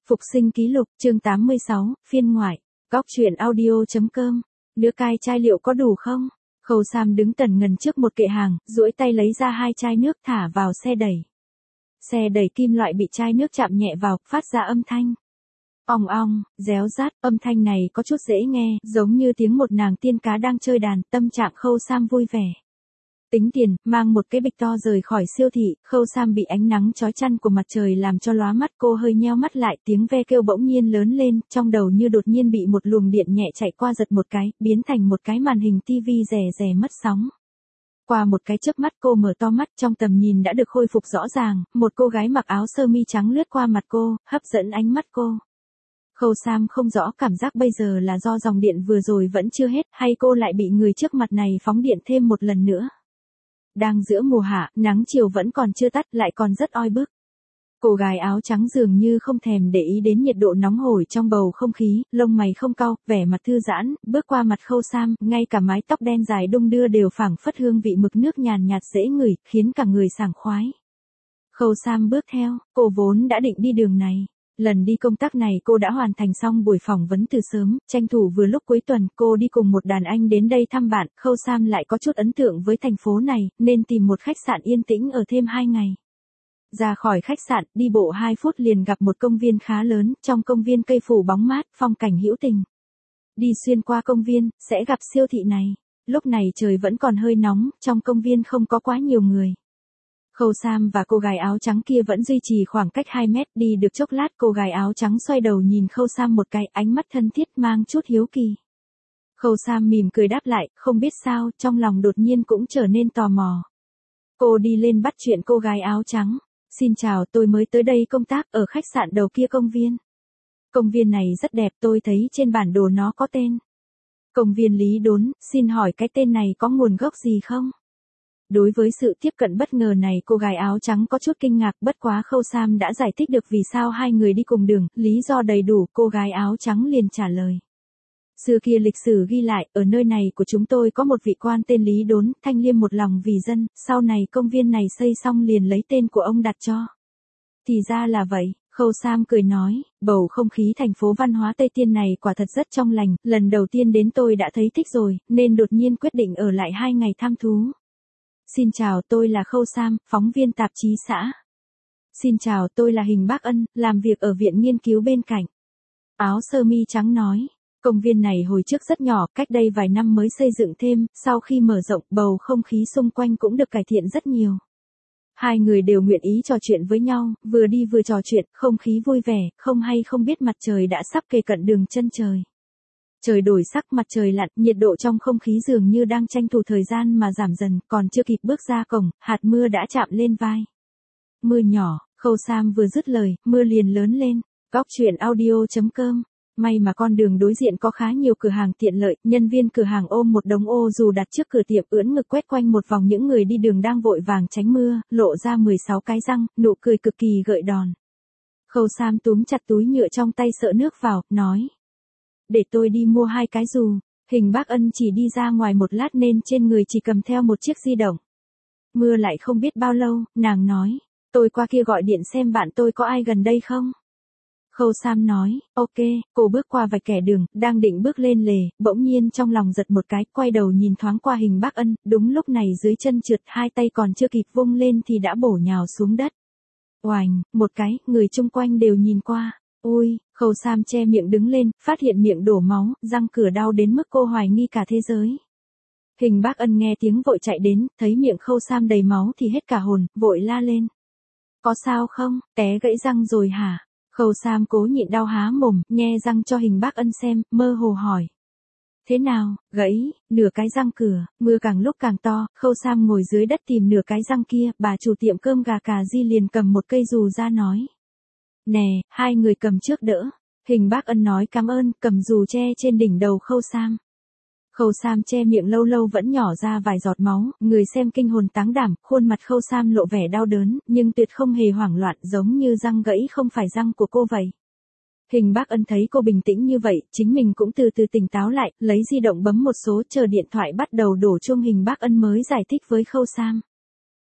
Phục sinh ký lục, chương 86, phiên ngoại. Góc truyện audio.com. Đứa cai chai liệu có đủ không? Khâu Sam đứng tần ngần trước một kệ hàng, duỗi tay lấy ra 2 chai nước thả vào xe đẩy. Xe đẩy kim loại bị chai nước chạm nhẹ vào, phát ra âm thanh. Ong ong, réo rát, âm thanh này có chút dễ nghe, giống như tiếng một nàng tiên cá đang chơi đàn, tâm trạng Khâu Sam vui vẻ. Tính tiền, mang một cái bịch to rời khỏi siêu thị, Khâu Sam bị ánh nắng chói chang của mặt trời làm cho lóa mắt, cô hơi nheo mắt lại, tiếng ve kêu bỗng nhiên lớn lên, trong đầu như đột nhiên bị một luồng điện nhẹ chạy qua giật một cái, biến thành một cái màn hình tivi rè rè mất sóng. Qua một cái chớp mắt cô mở to mắt, trong tầm nhìn đã được khôi phục rõ ràng, một cô gái mặc áo sơ mi trắng lướt qua mặt cô, hấp dẫn ánh mắt cô. Khâu Sam không rõ cảm giác bây giờ là do dòng điện vừa rồi vẫn chưa hết, hay cô lại bị người trước mặt này phóng điện thêm một lần nữa. Đang giữa mùa hạ, nắng chiều vẫn còn chưa tắt, lại còn rất oi bức. Cô gái áo trắng dường như không thèm để ý đến nhiệt độ nóng hổi trong bầu không khí, lông mày không cau, vẻ mặt thư giãn, bước qua mặt Khâu Sam, ngay cả mái tóc đen dài đung đưa đều phảng phất hương vị mực nước nhàn nhạt dễ ngửi, khiến cả người sảng khoái. Khâu Sam bước theo, cô vốn đã định đi đường này. Lần đi công tác này cô đã hoàn thành xong buổi phỏng vấn từ sớm, tranh thủ vừa lúc cuối tuần cô đi cùng một đàn anh đến đây thăm bạn, Khâu Sam lại có chút ấn tượng với thành phố này, nên tìm một khách sạn yên tĩnh ở thêm 2 ngày. Ra khỏi khách sạn, đi bộ 2 phút liền gặp một công viên khá lớn, trong công viên cây phủ bóng mát, phong cảnh hữu tình. Đi xuyên qua công viên, sẽ gặp siêu thị này. Lúc này trời vẫn còn hơi nóng, trong công viên không có quá nhiều người. Khâu Sam và cô gái áo trắng kia vẫn duy trì khoảng cách 2 mét, đi được chốc lát cô gái áo trắng xoay đầu nhìn Khâu Sam một cái, ánh mắt thân thiết mang chút hiếu kỳ. Khâu Sam mỉm cười đáp lại, không biết sao, trong lòng đột nhiên cũng trở nên tò mò. Cô đi lên bắt chuyện cô gái áo trắng. Xin chào, tôi mới tới đây công tác ở khách sạn đầu kia công viên. Công viên này rất đẹp, tôi thấy trên bản đồ nó có tên. Công viên Lý Đốn, xin hỏi cái tên này có nguồn gốc gì không? Đối với sự tiếp cận bất ngờ này cô gái áo trắng có chút kinh ngạc, bất quá Khâu Sam đã giải thích được vì sao hai người đi cùng đường, lý do đầy đủ, cô gái áo trắng liền trả lời. Xưa kia lịch sử ghi lại, ở nơi này của chúng tôi có một vị quan tên Lý Đốn, thanh liêm một lòng vì dân, sau này công viên này xây xong liền lấy tên của ông đặt cho. Thì ra là vậy, Khâu Sam cười nói, bầu không khí thành phố văn hóa Tây Tiên này quả thật rất trong lành, lần đầu tiên đến tôi đã thấy thích rồi, nên đột nhiên quyết định ở lại 2 ngày thăm thú. Xin chào, tôi là Khâu Sam, phóng viên tạp chí xã. Xin chào, tôi là Hình Bác Ân, làm việc ở viện nghiên cứu bên cạnh. Áo sơ mi trắng nói, công viên này hồi trước rất nhỏ, cách đây vài năm mới xây dựng thêm, sau khi mở rộng, bầu không khí xung quanh cũng được cải thiện rất nhiều. Hai người đều nguyện ý trò chuyện với nhau, vừa đi vừa trò chuyện, không khí vui vẻ, không hay không biết mặt trời đã sắp kề cận đường chân trời. Trời đổi sắc, mặt trời lặn, nhiệt độ trong không khí dường như đang tranh thủ thời gian mà giảm dần, còn chưa kịp bước ra cổng, hạt mưa đã chạm lên vai. Mưa nhỏ, Khâu Sam vừa dứt lời, mưa liền lớn lên. Góc truyện audio.com. May mà con đường đối diện có khá nhiều cửa hàng tiện lợi, nhân viên cửa hàng ôm một đống ô dù đặt trước cửa tiệm, ưỡn ngực quét quanh một vòng những người đi đường đang vội vàng tránh mưa, lộ ra 16 cái răng, nụ cười cực kỳ gợi đòn. Khâu Sam túm chặt túi nhựa trong tay sợ nước vào, nói. Để tôi đi mua 2 cái dù. Hình Bác Ân chỉ đi ra ngoài một lát nên trên người chỉ cầm theo một chiếc di động. Mưa lại không biết bao lâu, nàng nói. Tôi qua kia gọi điện xem bạn tôi có ai gần đây không? Khâu Sam nói, ok, cô bước qua vạch kẻ đường, đang định bước lên lề, bỗng nhiên trong lòng giật một cái, quay đầu nhìn thoáng qua Hình Bác Ân, đúng lúc này dưới chân trượt, 2 tay còn chưa kịp vung lên thì đã bổ nhào xuống đất. Oành, một cái, người chung quanh đều nhìn qua. Ôi, Khâu Sam che miệng đứng lên, phát hiện miệng đổ máu, răng cửa đau đến mức cô hoài nghi cả thế giới. Hình Bác Ân nghe tiếng vội chạy đến, thấy miệng Khâu Sam đầy máu thì hết cả hồn, vội la lên. Có sao không, té gãy răng rồi hả? Khâu Sam cố nhịn đau há mồm, nhe răng cho Hình Bác Ân xem, mơ hồ hỏi. Thế nào, gãy, nửa cái răng cửa, mưa càng lúc càng to, Khâu Sam ngồi dưới đất tìm nửa cái răng kia, bà chủ tiệm cơm gà cà ri liền cầm một cây dù ra nói. Nè, 2 người cầm trước đỡ. Hình Bác Ân nói cảm ơn, cầm dù che trên đỉnh đầu Khâu Sam. Khâu Sam che miệng lâu lâu vẫn nhỏ ra vài giọt máu, người xem kinh hồn táng đảm, khuôn mặt Khâu Sam lộ vẻ đau đớn, nhưng tuyệt không hề hoảng loạn, giống như răng gãy không phải răng của cô vậy. Hình Bác Ân thấy cô bình tĩnh như vậy, chính mình cũng từ từ tỉnh táo lại, lấy di động bấm một số, chờ điện thoại bắt đầu đổ chuông Hình Bác Ân mới giải thích với Khâu Sam.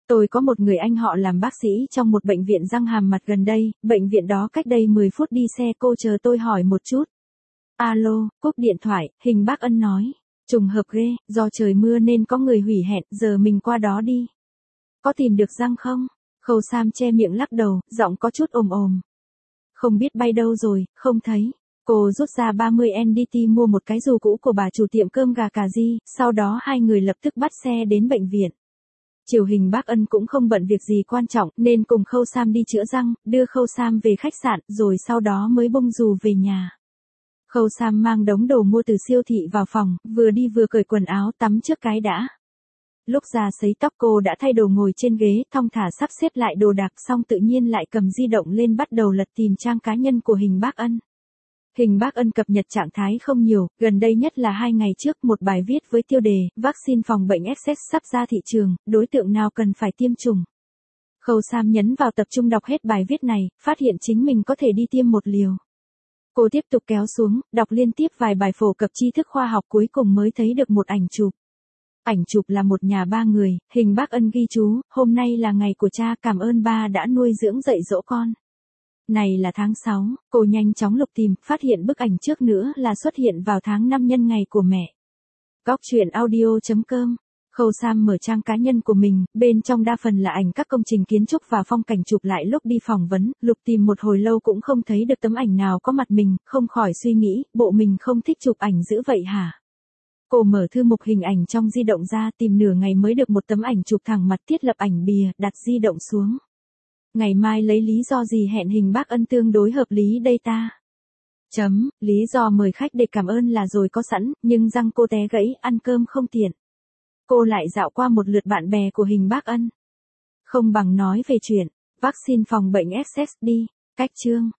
Tôi có một người anh họ làm bác sĩ trong một bệnh viện răng hàm mặt gần đây, bệnh viện đó cách đây 10 phút đi xe, cô chờ tôi hỏi một chút. Alo, cúp điện thoại, Hình Bác Ân nói. Trùng hợp ghê, do trời mưa nên có người hủy hẹn, giờ mình qua đó đi. Có tìm được răng không? Khâu Sam che miệng lắc đầu, giọng có chút ồm ồm. Không biết bay đâu rồi, không thấy. Cô rút ra 30 NDT mua một cái dù cũ của bà chủ tiệm cơm gà cà ri, sau đó hai người lập tức bắt xe đến bệnh viện. Chiều Hình Bác Ân cũng không bận việc gì quan trọng nên cùng Khâu Sam đi chữa răng, đưa Khâu Sam về khách sạn rồi sau đó mới bông dù về nhà. Khâu Sam mang đống đồ mua từ siêu thị vào phòng, vừa đi vừa cởi quần áo tắm trước cái đã. Lúc ra sấy tóc cô đã thay đồ ngồi trên ghế, thong thả sắp xếp lại đồ đạc xong tự nhiên lại cầm di động lên bắt đầu lật tìm trang cá nhân của Hình Bác Ân. Hình Bác Ân cập nhật trạng thái không nhiều, gần đây nhất là 2 ngày trước một bài viết với tiêu đề, vaccine phòng bệnh SS sắp ra thị trường, đối tượng nào cần phải tiêm chủng. Khâu Sam nhấn vào tập trung đọc hết bài viết này, phát hiện chính mình có thể đi tiêm một liều. Cô tiếp tục kéo xuống, đọc liên tiếp vài bài phổ cập tri thức khoa học cuối cùng mới thấy được một ảnh chụp. Ảnh chụp là một nhà 3 người, Hình Bác Ân ghi chú, hôm nay là ngày của cha, cảm ơn ba đã nuôi dưỡng dạy dỗ con. Này là tháng 6, cô nhanh chóng lục tìm, phát hiện bức ảnh trước nữa là xuất hiện vào tháng 5 nhân ngày của mẹ. Góc truyện audio.com. Khâu Sam mở trang cá nhân của mình, bên trong đa phần là ảnh các công trình kiến trúc và phong cảnh chụp lại lúc đi phỏng vấn, lục tìm một hồi lâu cũng không thấy được tấm ảnh nào có mặt mình, không khỏi suy nghĩ, bộ mình không thích chụp ảnh dữ vậy hả? Cô mở thư mục hình ảnh trong di động ra, tìm nửa ngày mới được một tấm ảnh chụp thẳng mặt, thiết lập ảnh bìa, đặt di động xuống. Ngày mai lấy lý do gì hẹn Hình Bác Ân tương đối hợp lý đây ta? Lý do mời khách để cảm ơn là rồi có sẵn, nhưng răng cô té gãy, ăn cơm không tiện. Cô lại dạo qua một lượt bạn bè của Hình Bác Ân. Không bằng nói về chuyện vaccine phòng bệnh SS đi. Cách chương